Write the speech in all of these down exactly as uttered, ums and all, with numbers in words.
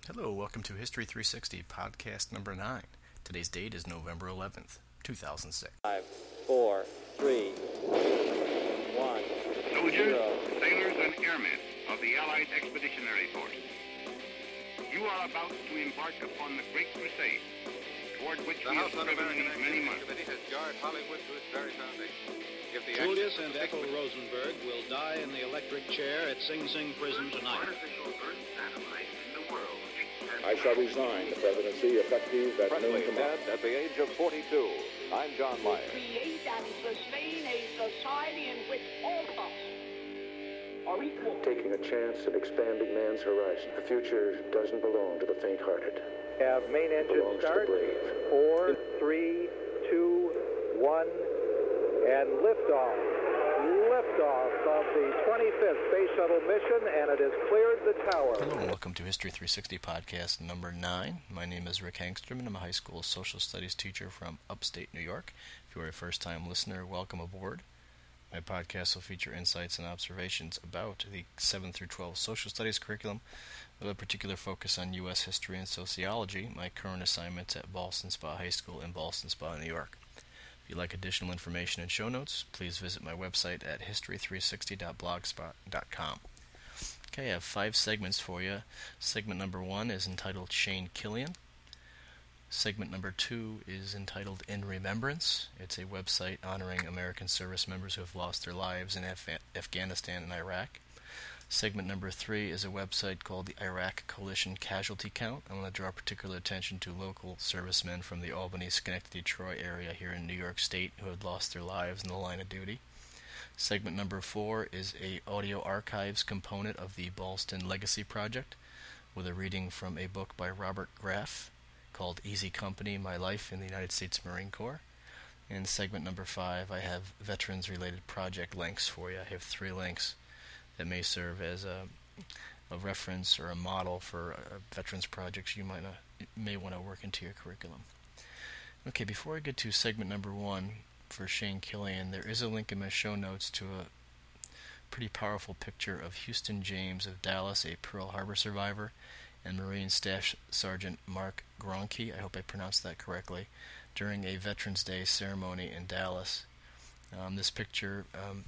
Hello, welcome to History three sixty, podcast number nine. Today's date is November eleventh, two thousand six. Five, four, three, one. Soldiers, sailors, and airmen of the Allied Expeditionary Force, you are about to embark upon the Great Crusade, toward which the we House have striven these many months. Committee has jarred Hollywood to its very foundation. If the Julius and Ethel Rosenberg will die in the electric chair at Sing Sing Prison tonight. Artificial Earth satellite in the world. I shall resign the presidency effective at noon tomorrow. At the age of forty-two, I'm John Meyer. Create and sustain a society in which all of us are equal. Taking a chance and expanding man's horizon. The future doesn't belong to the faint-hearted. Have main It engine belongs to the start. brave. Four, three, two, one, and liftoff. Liftoff of the twenty-fifth Space Shuttle mission, and it has cleared the tower. Hello and welcome to History three sixty, podcast number nine. My name is Rick Hangstrom, and I'm a high school social studies teacher from upstate New York. If you are a first-time listener, welcome aboard. My podcast will feature insights and observations about the seven through twelve social studies curriculum, with a particular focus on U S history and sociology, my current assignments at Ballston Spa High School in Ballston Spa, New York. If you'd like additional information and show notes, please visit my website at history three sixty dot blogspot dot com. Okay, I have five segments for you. Segment number one is entitled Shane Killian. Segment number two is entitled In Remembrance. It's a website honoring American service members who have lost their lives in Af- Afghanistan and Iraq. Segment number three is a website called the Iraq Coalition Casualty Count. I want to draw particular attention to local servicemen from the Albany, Schenectady, Troy area here in New York State who had lost their lives in the line of duty. Segment number four is a audio archives component of the Ballston Legacy Project with a reading from a book by Robert Graff called Easy Company, My Life in the United States Marine Corps. In segment number five, I have veterans-related project links for you. I have three links that may serve as a, a reference or a model for uh, veterans projects you might not, may want to work into your curriculum. Okay, before I get to segment number one for Shane Killian, there is a link in my show notes to a pretty powerful picture of Houston James of Dallas, a Pearl Harbor survivor, and Marine Staff Sergeant Mark Gronke, I hope I pronounced that correctly, during a Veterans Day ceremony in Dallas. Um, this picture, um,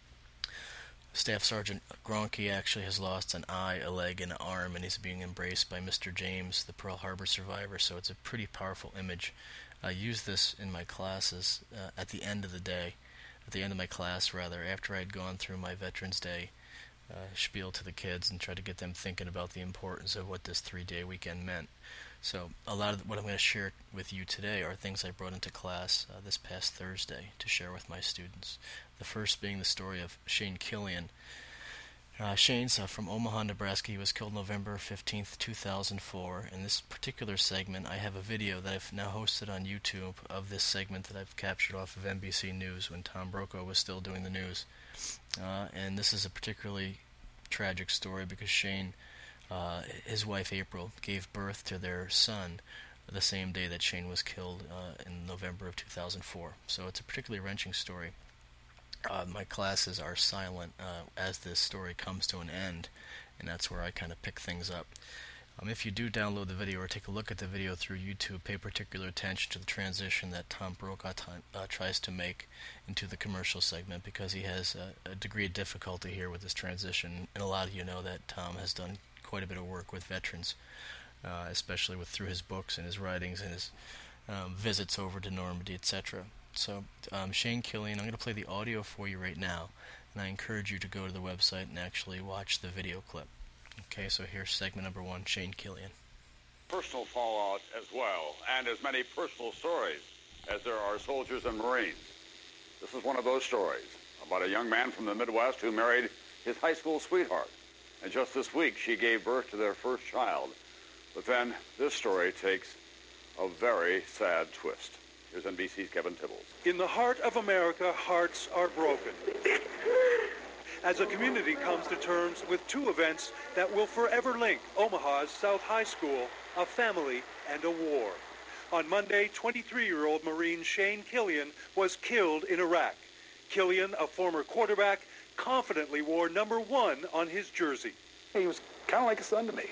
Staff Sergeant Gronke actually has lost an eye, a leg, and an arm, and he's being embraced by Mister James, the Pearl Harbor survivor, so it's a pretty powerful image. I use this in my classes uh, at the end of the day, at the end of my class, rather, after I'd gone through my Veterans Day uh, spiel to the kids and tried to get them thinking about the importance of what this three-day weekend meant. So a lot of what I'm going to share with you today are things I brought into class uh, this past Thursday to share with my students. The first being the story of Shane Killian. Uh, Shane's uh, from Omaha, Nebraska. He was killed November fifteenth, two thousand four. In this particular segment, I have a video that I've now hosted on YouTube of this segment that I've captured off of N B C News when Tom Brokaw was still doing the news. Uh, and this is a particularly tragic story because Shane, uh, his wife April, gave birth to their son the same day that Shane was killed uh, in November of two thousand four. So it's a particularly wrenching story. Uh, my classes are silent uh, as this story comes to an end, and that's where I kind of pick things up. Um, if you do download the video or take a look at the video through YouTube, pay particular attention to the transition that Tom Brokaw t- uh, tries to make into the commercial segment, because he has a, a degree of difficulty here with this transition, and a lot of you know that Tom has done quite a bit of work with veterans, uh, especially with through his books and his writings and his um, visits over to Normandy, et cetera. So, um, Shane Killian, I'm going to play the audio for you right now, and I encourage you to go to the website and actually watch the video clip. Okay, so here's segment number one, Shane Killian. Personal fallout as well, and as many personal stories as there are soldiers and Marines. This is one of those stories about a young man from the Midwest who married his high school sweetheart. And just this week, she gave birth to their first child. But then this story takes a very sad twist. Here's N B C's Kevin Tibbles. In the heart of America, hearts are broken. As a community comes to terms with two events that will forever link Omaha's South High School, a family, and a war. On Monday, twenty-three-year-old Marine Shane Killian was killed in Iraq. Killian, a former quarterback, confidently wore number one on his jersey. He was kind of like a son to me.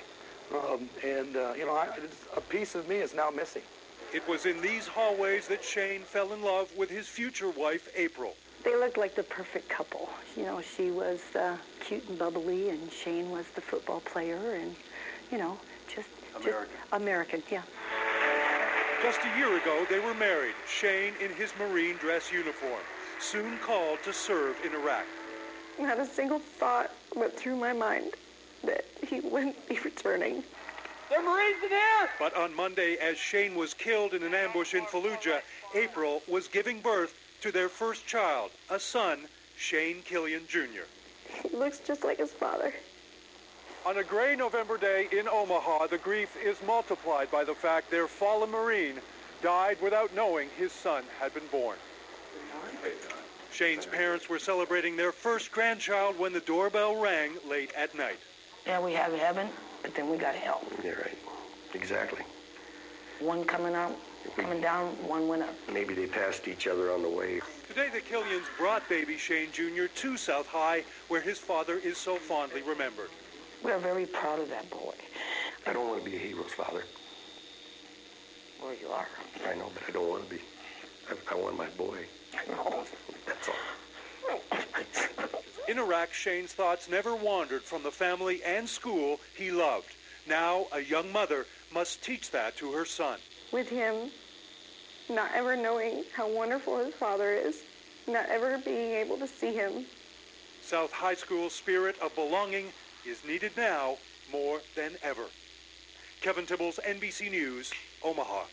Um, and, uh, you know, I, a piece of me is now missing. It was in these hallways that Shane fell in love with his future wife, April. They looked like the perfect couple. You know, she was uh, cute and bubbly, and Shane was the football player, and, you know, just American. Just American, yeah. Just a year ago, they were married, Shane in his Marine dress uniform, soon called to serve in Iraq. Not a single thought went through my mind that he wouldn't be returning. There are Marines in here! But on Monday, as Shane was killed in an ambush in Fallujah, April was giving birth to their first child, a son, Shane Killian Junior He looks just like his father. On a gray November day in Omaha, the grief is multiplied by the fact their fallen Marine died without knowing his son had been born. Shane's parents were celebrating their first grandchild when the doorbell rang late at night. Yeah, we have heaven, but then we got hell. Yeah, right. Exactly. One coming up, coming down, one went up. Maybe they passed each other on the way. Today, the Killians brought baby Shane Junior to South High, where his father is so fondly remembered. We're very proud of that boy. I don't want to be a hero's father. Well, you are. I know, but I don't want to be. I, I want my boy. I know. That's all. In Iraq, Shane's thoughts never wandered from the family and school he loved. Now, a young mother must teach that to her son. With him, not ever knowing how wonderful his father is, not ever being able to see him. South High School's spirit of belonging is needed now more than ever. Kevin Tibbles, N B C News, Omaha.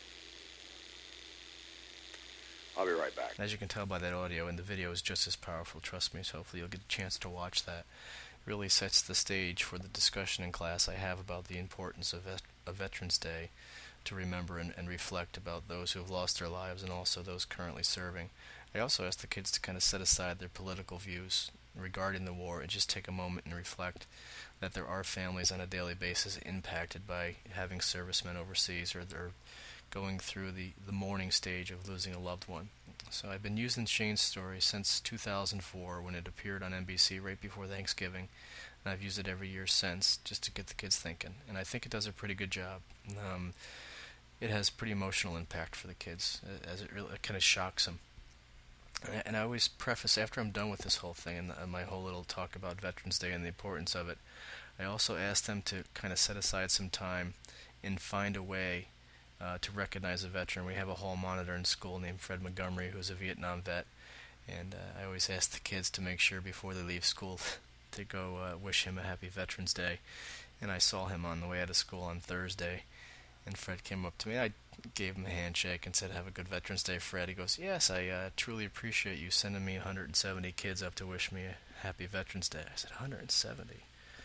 I'll be right back. As you can tell by that audio, and the video is just as powerful, trust me, so hopefully you'll get a chance to watch that. It really sets the stage for the discussion in class I have about the importance of, vet- of Veterans Day, to remember and, and reflect about those who have lost their lives and also those currently serving. I also ask the kids to kind of set aside their political views regarding the war and just take a moment and reflect that there are families on a daily basis impacted by having servicemen overseas, or they're going through the, the mourning stage of losing a loved one. So I've been using Shane's story since two thousand four when it appeared on N B C right before Thanksgiving, and I've used it every year since just to get the kids thinking, and I think it does a pretty good job. Um, it has pretty emotional impact for the kids, as it really it kind of shocks them. And I, and I always preface, after I'm done with this whole thing and, and my whole little talk about Veterans Day and the importance of it, I also ask them to kind of set aside some time and find a way Uh, to recognize a veteran. We have a hall monitor in school named Fred Montgomery, who's a Vietnam vet, and uh, I always ask the kids to make sure before they leave school to go uh, wish him a happy Veterans Day. And I saw him on the way out of school on Thursday, and Fred came up to me. I gave him a handshake and said, "Have a good Veterans Day, Fred." He goes, "Yes, I uh, truly appreciate you sending me one hundred seventy kids up to wish me a happy Veterans Day." I said, one hundred seventy?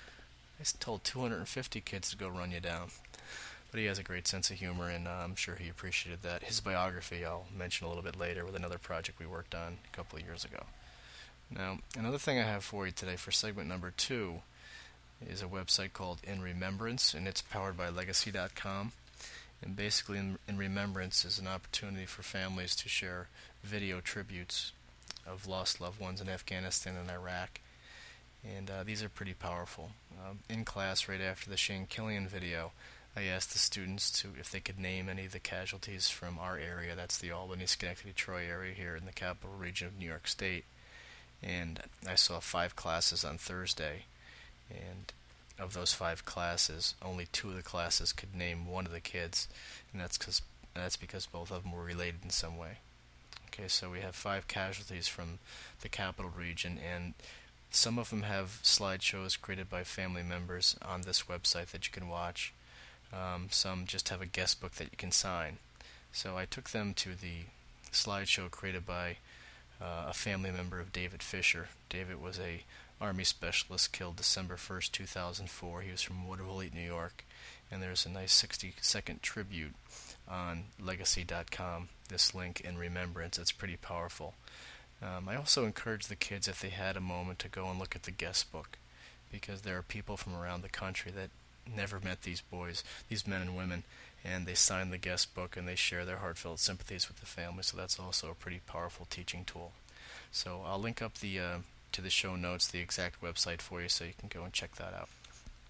I told two hundred fifty kids to go run you down. But he has a great sense of humor, and uh, I'm sure he appreciated that. His biography I'll mention a little bit later with another project we worked on a couple of years ago. Now, another thing I have for you today for segment number two is a website called In Remembrance, and it's powered by Legacy dot com. And basically, In, In Remembrance is an opportunity for families to share video tributes of lost loved ones in Afghanistan and Iraq. And uh, these are pretty powerful. Um, in class, right after the Shane Killian video, I asked the students to if they could name any of the casualties from our area. That's the Albany, Schenectady, Troy area here in the capital region of New York State. And I saw five classes on Thursday, and of those five classes, only two of the classes could name one of the kids, and that's because that's because both of them were related in some way. Okay, so we have five casualties from the capital region, and some of them have slideshows created by family members on this website that you can watch. Um, some just have a guest book that you can sign. So I took them to the slideshow created by uh, a family member of David Fisher. David was a Army specialist killed December first, two thousand four. He was from Waterville, New York. And there's a nice sixty second tribute on Legacy dot com, this link In Remembrance. It's pretty powerful. Um, I also encourage the kids, if they had a moment, to go and look at the guest book, because there are people from around the country that never met these boys, these men and women, and they sign the guest book and they share their heartfelt sympathies with the family. So that's also a pretty powerful teaching tool. So I'll link up the uh, to the show notes, the exact website for you, so you can go and check that out.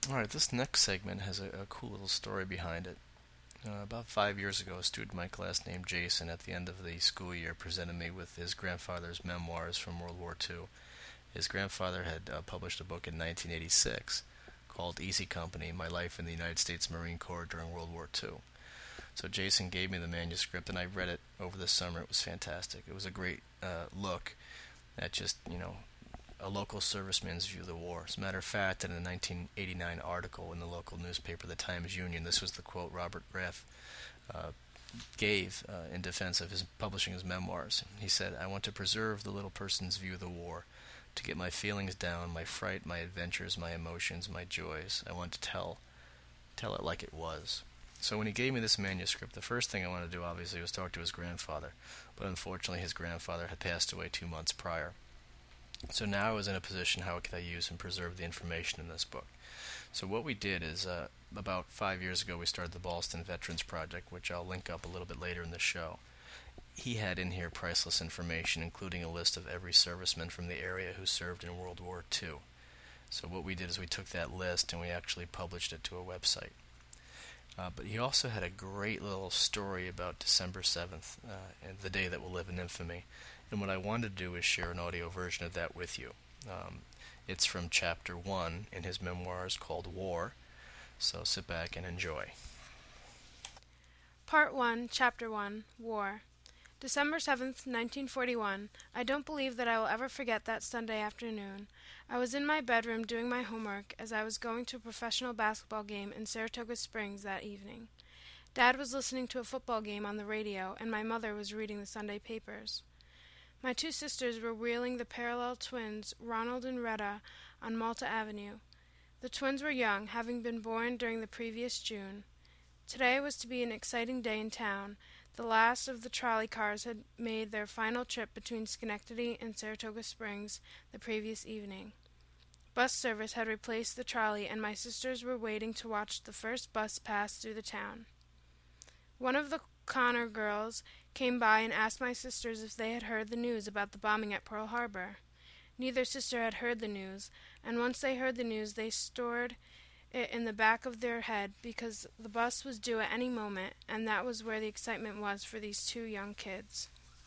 Alright, this next segment has a, a cool little story behind it. Uh, about five years ago, a student in my class named Jason, at the end of the school year, presented me with his grandfather's memoirs from World War Two. His grandfather had uh, published a book in nineteen eighty-six called Easy Company, My Life in the United States Marine Corps During World War Two. So Jason gave me the manuscript, and I read it over the summer. It was fantastic. It was a great uh, look at just, you know, a local serviceman's view of the war. As a matter of fact, in a nineteen eighty-nine article in the local newspaper, the Times-Union, this was the quote Robert Graff uh, gave uh, in defense of his publishing his memoirs. He said, "I want to preserve the little person's view of the war, to get my feelings down, my fright, my adventures, my emotions, my joys. I want to tell, tell it like it was." So when he gave me this manuscript, the first thing I wanted to do, obviously, was talk to his grandfather. But unfortunately, his grandfather had passed away two months prior. So now I was in a position, how could I use and preserve the information in this book? So what we did is, uh, about five years ago, we started the Ballston Veterans Project, which I'll link up a little bit later in the show. He had in here priceless information, including a list of every serviceman from the area who served in World War Two. So what we did is we took that list and we actually published it to a website. Uh, but he also had a great little story about December seventh, uh, and the day that will live in infamy. And what I wanted to do is share an audio version of that with you. Um, it's from chapter one in his memoirs called War. So sit back and enjoy. Part one, Chapter one, War. December seventh, nineteen forty-one. I don't believe that I will ever forget that Sunday afternoon. I was in my bedroom doing my homework as I was going to a professional basketball game in Saratoga Springs that evening. Dad was listening to a football game on the radio, and my mother was reading the Sunday papers. My two sisters were wheeling the parallel twins, Ronald and Retta, on Malta Avenue. The twins were young, having been born during the previous June. Today was to be an exciting day in town. The last of the trolley cars had made their final trip between Schenectady and Saratoga Springs the previous evening. Bus service had replaced the trolley, and my sisters were waiting to watch the first bus pass through the town. One of the Connor girls came by and asked my sisters if they had heard the news about the bombing at Pearl Harbor. Neither sister had heard the news, and once they heard the news they stored it in the back of their head because the bus was due at any moment, and that was where the excitement was for these two young kids.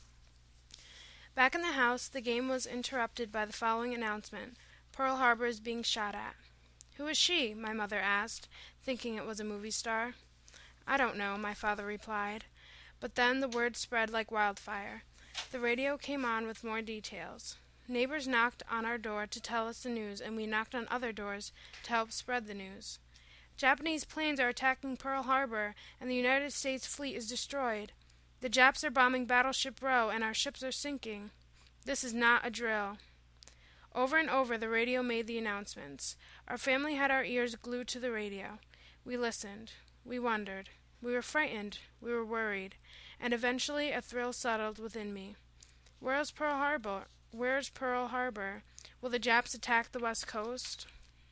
Back in the house, the game was interrupted by the following announcement: Pearl Harbor is being shot at. "Who is she?" my mother asked, thinking it was a movie star. "I don't know," my father replied. But then the word spread like wildfire. The radio came on with more details. Neighbors knocked on our door to tell us the news, and we knocked on other doors to help spread the news. "Japanese planes are attacking Pearl Harbor, and the United States fleet is destroyed. The Japs are bombing Battleship Row, and our ships are sinking. This is not a drill." Over and over the radio made the announcements. Our family had our ears glued to the radio. We listened. We wondered. We were frightened. We were worried. And eventually a thrill settled within me. Where is Pearl Harbor? Where's Pearl Harbor? Will the Japs attack the West Coast?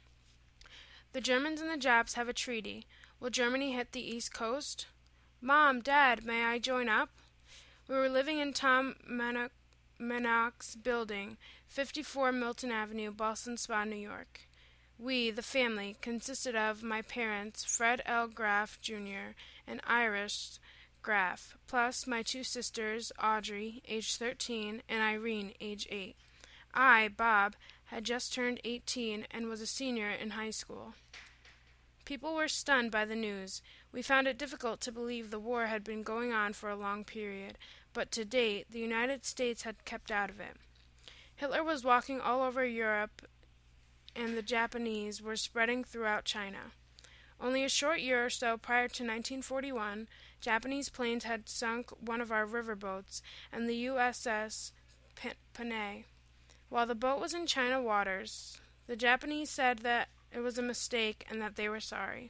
The Germans and the Japs have a treaty. Will Germany hit the East Coast? "Mom, Dad, may I join up?" We were living in Tom Manock's building, fifty-four Milton Avenue, Ballston Spa, New York. We, the family, consisted of my parents, Fred L. Graff, Junior, and Iris Graff, plus my two sisters, Audrey, age thirteen, and Irene, age eight. I, Bob, had just turned eighteen and was a senior in high school. People were stunned by the news. We found it difficult to believe the war had been going on for a long period, but to date, the United States had kept out of it. Hitler was walking all over Europe, and the Japanese were spreading throughout China. Only a short year or so prior to nineteen forty-one, Japanese planes had sunk one of our riverboats and the U S S Panay. While the boat was in China waters, the Japanese said that it was a mistake and that they were sorry.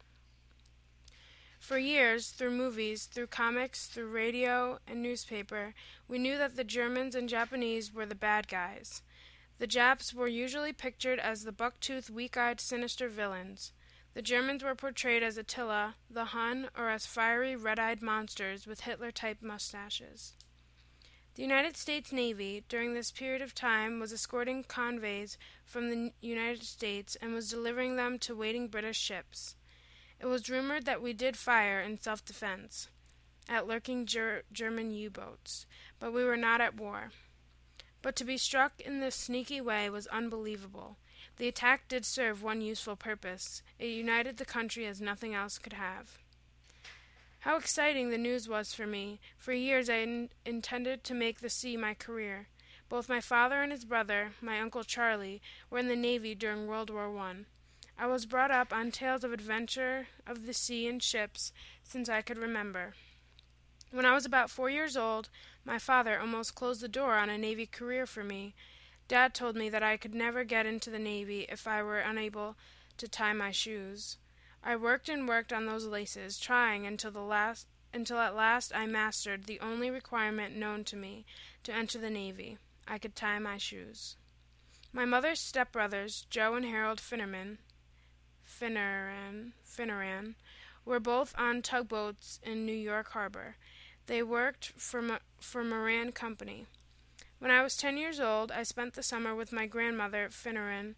For years, through movies, through comics, through radio and newspaper, we knew that the Germans and Japanese were the bad guys. The Japs were usually pictured as the buck-toothed, weak-eyed, sinister villains. The Germans were portrayed as Attila, the Hun, or as fiery, red-eyed monsters with Hitler-type mustaches. The United States Navy, during this period of time, was escorting convoys from the United States and was delivering them to waiting British ships. It was rumored that we did fire in self-defense at lurking ger- German U-boats, but we were not at war. But to be struck in this sneaky way was unbelievable. The attack did serve one useful purpose. It united the country as nothing else could have. How exciting the news was for me. For years I in- intended to make the sea my career. Both my father and his brother, my Uncle Charlie, were in the Navy during World War One. I was brought up on tales of adventure of the sea and ships since I could remember. When I was about four years old, my father almost closed the door on a Navy career for me. Dad told me that I could never get into the Navy if I were unable to tie my shoes. I worked and worked on those laces, trying until the last until at last I mastered the only requirement known to me to enter the Navy. I could tie my shoes. My mother's stepbrothers, Joe and Harold Finnerman, Finneran, Finneran, were both on tugboats in New York Harbor. They worked for for Moran Company. When I was ten years old, I spent the summer with my grandmother, Finneran,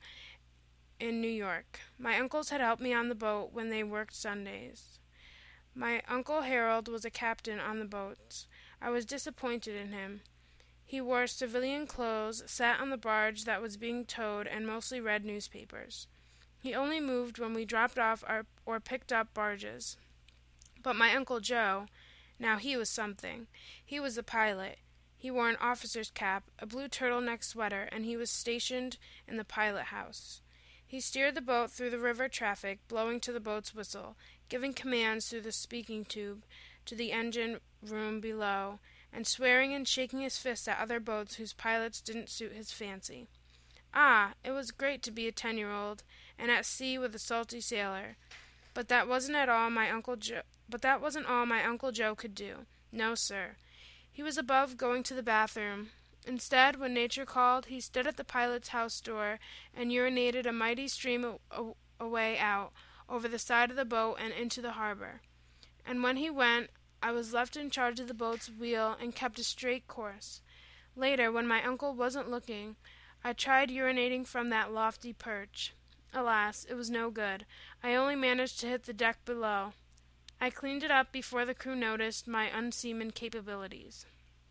in New York. My uncles had helped me on the boat when they worked Sundays. My Uncle Harold was a captain on the boats. I was disappointed in him. He wore civilian clothes, sat on the barge that was being towed, and mostly read newspapers. He only moved when we dropped off our, or picked up barges. But my Uncle Joe, now he was something. He was a pilot. He wore an officer's cap, a blue turtleneck sweater, and he was stationed in the pilot house. He steered the boat through the river traffic, blowing to the boat's whistle, giving commands through the speaking tube to the engine room below, and swearing and shaking his fists at other boats whose pilots didn't suit his fancy. Ah, it was great to be a ten-year-old, and at sea with a salty sailor. But that wasn't at all my Uncle Joe. But that wasn't all my Uncle Joe could do. No, sir. He was above going to the bathroom. Instead, when nature called, he stood at the pilot's house door and urinated a mighty stream a- a- away out, over the side of the boat and into the harbor. And when he went, I was left in charge of the boat's wheel and kept a straight course. Later, when my uncle wasn't looking, I tried urinating from that lofty perch. Alas, it was no good. I only managed to hit the deck below. I cleaned it up before the crew noticed my unseaman capabilities.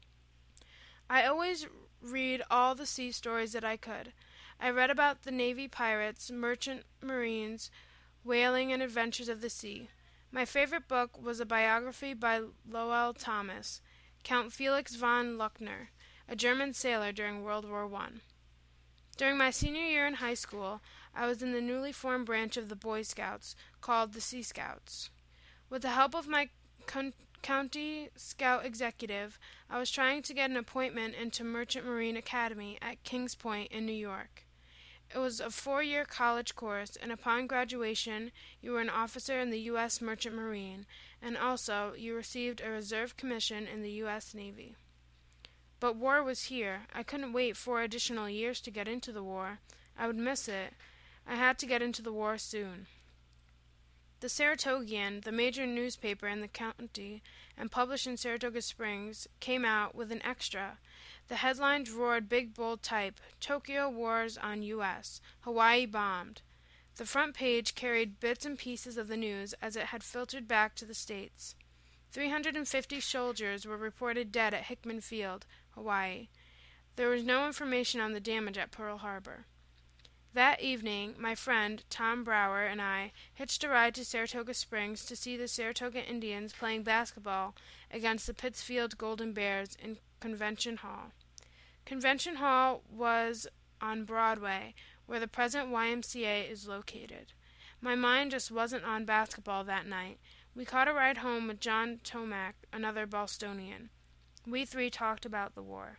I always read all the sea stories that I could. I read about the Navy pirates, merchant marines, whaling, and adventures of the sea. My favorite book was a biography by Lowell Thomas, Count Felix von Luckner, a German sailor during World War One. During my senior year in high school, I was in the newly formed branch of the Boy Scouts, called the Sea Scouts. With the help of my con- county scout executive, I was trying to get an appointment into Merchant Marine Academy at Kings Point in New York. It was a four-year college course, and upon graduation, you were an officer in the U S Merchant Marine, and also you received a reserve commission in the U S Navy. But war was here. I couldn't wait four additional years to get into the war. I would miss it. I had to get into the war soon. The Saratogian, the major newspaper in the county and published in Saratoga Springs, came out with an extra. The headlines roared big bold type, Tokyo Wars on U S, Hawaii bombed. The front page carried bits and pieces of the news as it had filtered back to the States. three hundred fifty soldiers were reported dead at Hickman Field, Hawaii. There was no information on the damage at Pearl Harbor. That evening, my friend, Tom Brower, and I hitched a ride to Saratoga Springs to see the Saratoga Indians playing basketball against the Pittsfield Golden Bears in Convention Hall. Convention Hall was on Broadway, where the present Y M C A is located. My mind just wasn't on basketball that night. We caught a ride home with John Tomac, another Bostonian. We three talked about the war.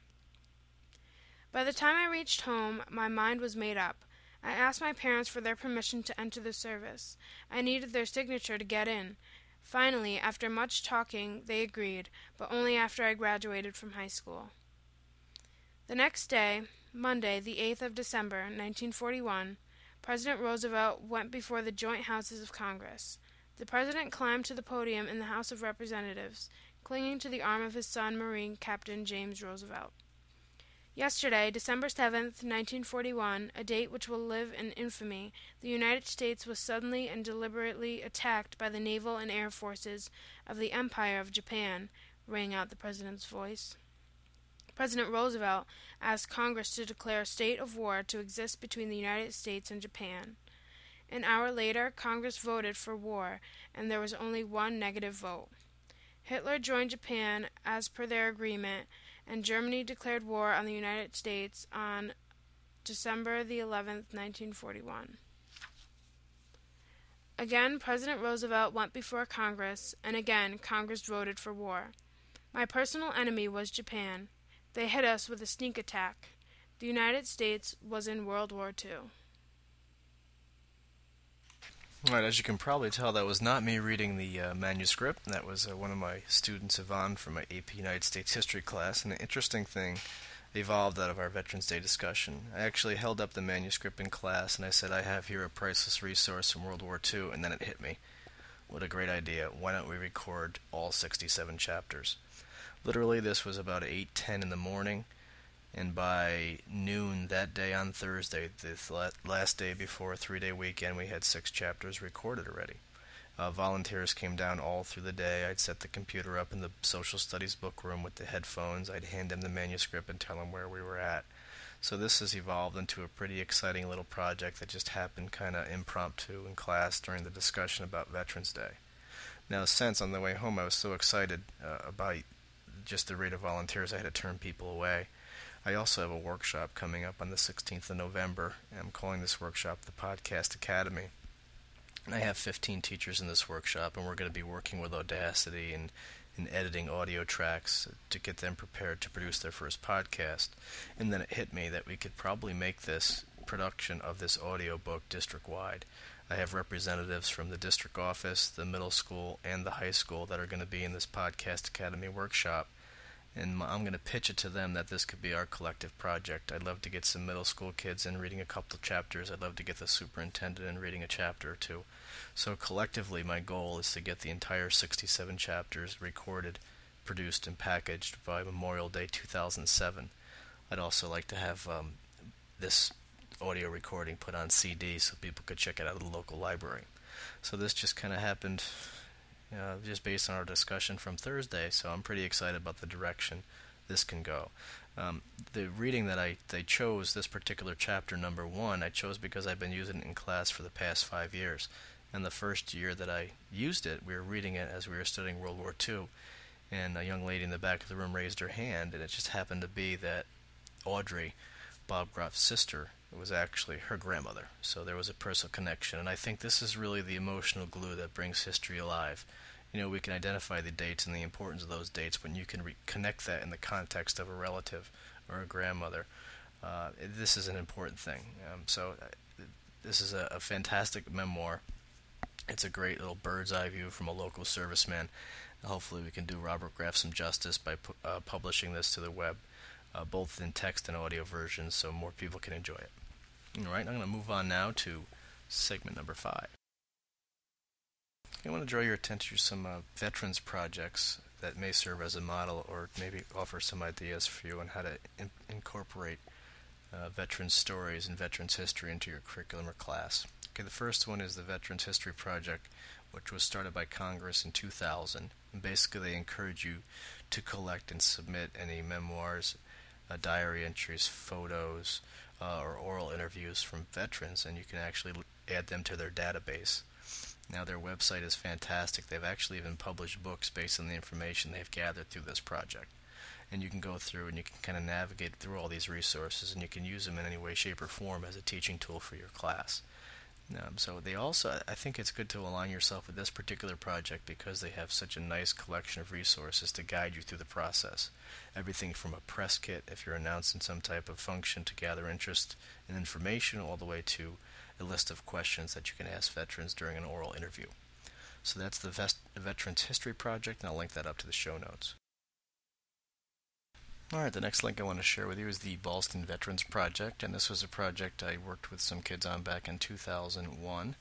By the time I reached home, my mind was made up. I asked my parents for their permission to enter the service. I needed their signature to get in. Finally, after much talking, they agreed, but only after I graduated from high school. The next day, Monday, the eighth of December, nineteen forty-one, President Roosevelt went before the joint houses of Congress. The President climbed to the podium in the House of Representatives, clinging to the arm of his son, Marine Captain James Roosevelt. Yesterday, December seventh, nineteen forty-one, a date which will live in infamy, the United States was suddenly and deliberately attacked by the naval and air forces of the Empire of Japan, rang out the President's voice. President Roosevelt asked Congress to declare a state of war to exist between the United States and Japan. An hour later, Congress voted for war, and there was only one negative vote. Hitler joined Japan as per their agreement, and Germany declared war on the United States on December the eleventh, nineteen forty-one. Again, President Roosevelt went before Congress, and again Congress voted for war. My personal enemy was Japan. They hit us with a sneak attack. The United States was in World War Two. All right, as you can probably tell, that was not me reading the uh, manuscript. That was uh, one of my students, Yvonne, from my A P United States History class. And an interesting thing evolved out of our Veterans Day discussion. I actually held up the manuscript in class, and I said, I have here a priceless resource from World War Two, and then it hit me. What a great idea. Why don't we record all sixty-seven chapters? Literally, this was about eight ten in the morning. And by noon that day on Thursday, the last day before a three-day weekend, we had six chapters recorded already. Uh, volunteers came down all through the day. I'd set the computer up in the social studies book room with the headphones. I'd hand them the manuscript and tell them where we were at. So this has evolved into a pretty exciting little project that just happened kind of impromptu in class during the discussion about Veterans Day. Now, since on the way home I was so excited uh, about just the rate of volunteers, I had to turn people away. I also have a workshop coming up on the sixteenth of November. I'm calling this workshop the Podcast Academy. And I have fifteen teachers in this workshop, and we're going to be working with Audacity and, and editing audio tracks to get them prepared to produce their first podcast. And then it hit me that we could probably make this production of this audio book district-wide. I have representatives from the district office, the middle school, and the high school that are going to be in this Podcast Academy workshop. And I'm going to pitch it to them that this could be our collective project. I'd love to get some middle school kids in reading a couple of chapters. I'd love to get the superintendent in reading a chapter or two. So collectively, my goal is to get the entire sixty-seven chapters recorded, produced, and packaged by Memorial Day two thousand seven. I'd also like to have um, this audio recording put on C D so people could check it out at the local library. So this just kind of happened Uh, just based on our discussion from Thursday, so I'm pretty excited about the direction this can go. Um, the reading that I they chose, this particular chapter, number one, I chose because I've been using it in class for the past five years. And the first year that I used it, we were reading it as we were studying World War Two, and a young lady in the back of the room raised her hand, and it just happened to be that Audrey, Bob Groff's sister, was actually her grandmother. So there was a personal connection, and I think this is really the emotional glue that brings history alive. You know, we can identify the dates and the importance of those dates when you can re- connect that in the context of a relative or a grandmother. Uh, this is an important thing. Um, so uh, this is a, a fantastic memoir. It's a great little bird's eye view from a local serviceman. Hopefully we can do Robert Graff some justice by pu- uh, publishing this to the web, uh, both in text and audio versions, so more people can enjoy it. All right, I'm going to move on now to segment number five. I want to draw your attention to some uh, veterans projects that may serve as a model or maybe offer some ideas for you on how to in- incorporate uh, veterans stories and veterans history into your curriculum or class. Okay, the first one is the Veterans History Project, which was started by Congress in two thousand. And basically they encourage you to collect and submit any memoirs, uh, diary entries, photos, uh, or oral interviews from veterans, and you can actually add them to their database. Now their website is fantastic. They've actually even published books based on the information they've gathered through this project. And you can go through and you can kind of navigate through all these resources, and you can use them in any way, shape, or form as a teaching tool for your class. Um, so they also, I think it's good to align yourself with this particular project because they have such a nice collection of resources to guide you through the process. Everything from a press kit, if you're announcing some type of function to gather interest in information, all the way to a list of questions that you can ask veterans during an oral interview. So that's the Vest- Veterans History Project, and I'll link that up to the show notes. Alright, the next link I want to share with you is the Ballston Veterans Project, and this was a project I worked with some kids on back in two thousand one.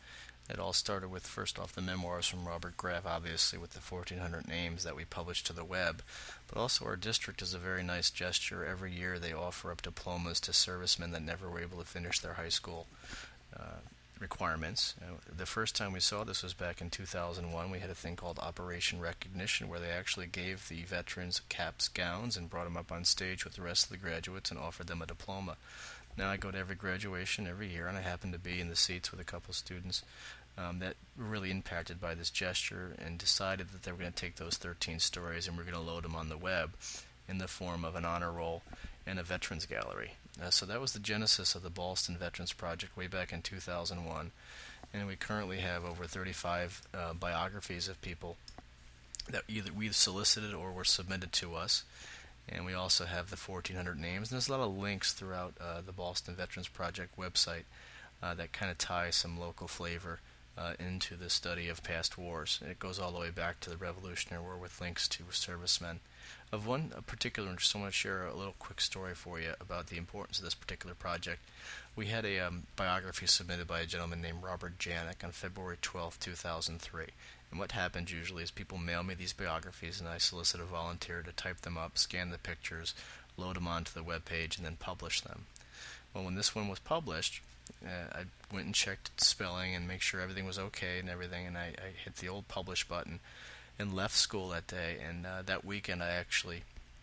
It all started with, first off, the memoirs from Robert Graff, obviously, with the fourteen hundred names that we published to the web. But also our district is a very nice gesture. Every year they offer up diplomas to servicemen that never were able to finish their high school uh, requirements. Uh, the first time we saw this was back in two thousand one. We had a thing called Operation Recognition, where they actually gave the veterans caps, gowns, and brought them up on stage with the rest of the graduates and offered them a diploma. Now I go to every graduation every year, and I happen to be in the seats with a couple students um, that were really impacted by this gesture and decided that they were going to take those thirteen stories and we're going to load them on the web in the form of an honor roll and a veterans gallery. Uh, so that was the genesis of the Ballston Veterans Project way back in two thousand one, and we currently have over thirty-five uh, biographies of people that either we've solicited or were submitted to us. And we also have the fourteen hundred names. And there's a lot of links throughout uh, the Ballston Veterans Project website uh, that kind of tie some local flavor uh, into the study of past wars. And it goes all the way back to the Revolutionary War with links to servicemen. Of one particular interest, I want to share a little quick story for you about the importance of this particular project. We had a um, biography submitted by a gentleman named Robert Janik on February twelfth, two thousand three. And what happens usually is people mail me these biographies, and I solicit a volunteer to type them up, scan the pictures, load them onto the web page, and then publish them. Well, when this one was published, uh, I went and checked spelling and make sure everything was okay and everything, and I, I hit the old publish button and left school that day. And uh, that weekend I actually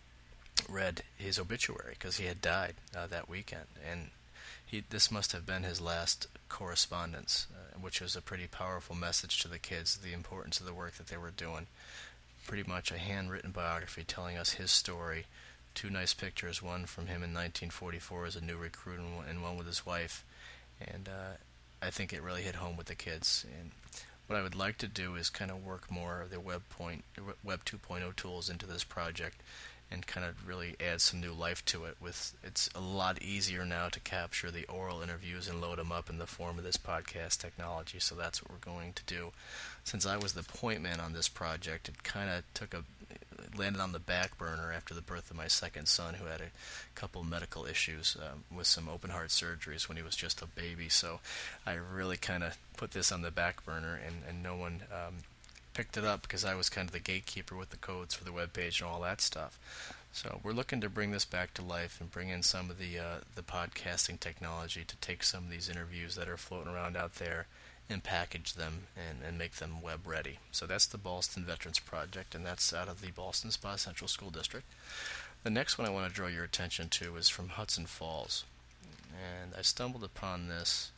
read his obituary because he had died uh, that weekend. And he, this must have been his last correspondence, uh, which was a pretty powerful message to the kids, the importance of the work that they were doing. Pretty much a handwritten biography telling us his story. Two nice pictures, one from him in nineteen forty-four as a new recruit and one, and one with his wife. And uh, I think it really hit home with the kids. And what I would like to do is kind of work more of the Web, point, Web two point oh tools into this project and kind of really add some new life to it. With it's a lot easier now to capture the oral interviews and load them up in the form of this podcast technology, so that's what we're going to do. Since I was the point man on this project, it kind of took a landed on the back burner after the birth of my second son, who had a couple medical issues um, with some open heart surgeries when he was just a baby. So I really kind of put this on the back burner, and, and no one um, picked it up because I was kind of the gatekeeper with the codes for the web page and all that stuff. So we're looking to bring this back to life and bring in some of the uh, the podcasting technology to take some of these interviews that are floating around out there and package them and, and make them web ready. So that's the Ballston Veterans Project, and that's out of the Ballston Spa Central School District. The next one I want to draw your attention to is from Hudson Falls, and I stumbled upon this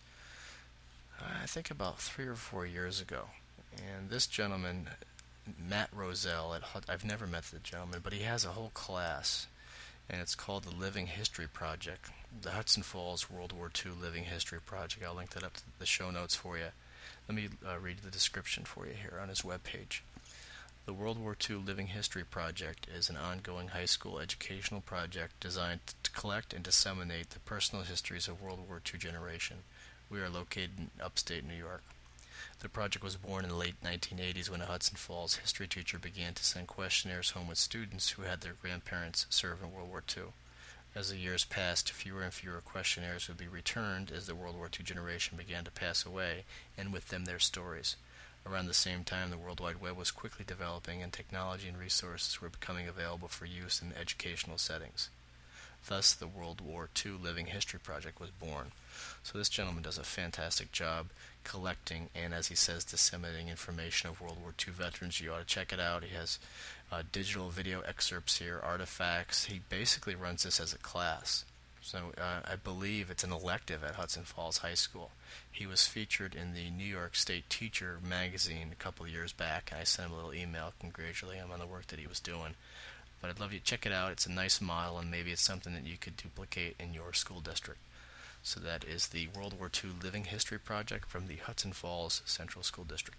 I think about three or four years ago. And this gentleman, Matt Roselle, at Hud- I've never met the gentleman, but he has a whole class, and it's called the Living History Project, the Hudson Falls World War Two Living History Project. I'll link that up to the show notes for you. Let me uh, read the description for you here on his webpage. The World War Two Living History Project is an ongoing high school educational project designed to collect and disseminate the personal histories of World War Two generation. We are located in upstate New York. The project was born in the late nineteen eighties when a Hudson Falls history teacher began to send questionnaires home with students who had their grandparents serve in World War Two. As the years passed, fewer and fewer questionnaires would be returned as the World War Two generation began to pass away, and with them their stories. Around the same time, the World Wide Web was quickly developing, and technology and resources were becoming available for use in educational settings. Thus, the World War Two Living History Project was born. So this gentleman does a fantastic job collecting and, as he says, disseminating information of World War Two veterans. You ought to check it out. He has uh, digital video excerpts here, artifacts. He basically runs this as a class. So uh, I believe it's an elective at Hudson Falls High School. He was featured in the New York State Teacher magazine a couple of years back, and I sent him a little email congratulating him on the work that he was doing. But I'd love you to check it out. It's a nice model, and maybe it's something that you could duplicate in your school district. So that is the World War Two Living History Project from the Hudson Falls Central School District.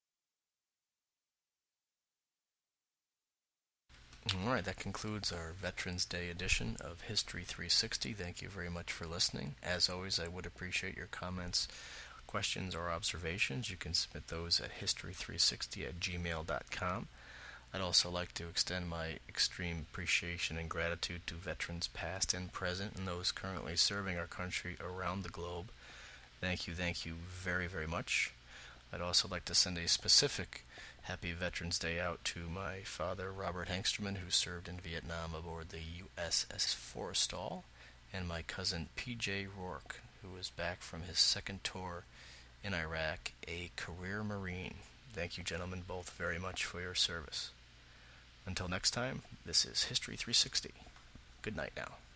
Alright, that concludes our Veterans Day edition of History three sixty. Thank you very much for listening. As always, I would appreciate your comments, questions, or observations. You can submit those at history three sixty at gmail dot com. I'd also like to extend my extreme appreciation and gratitude to veterans past and present and those currently serving our country around the globe. Thank you, thank you very, very much. I'd also like to send a specific Happy Veterans Day out to my father, Robert Hengsterman, who served in Vietnam aboard the U S S Forrestal, and my cousin P J Rourke, who is back from his second tour in Iraq, a career Marine. Thank you, gentlemen, both very much for your service. Until next time, this is History three sixty. Good night now.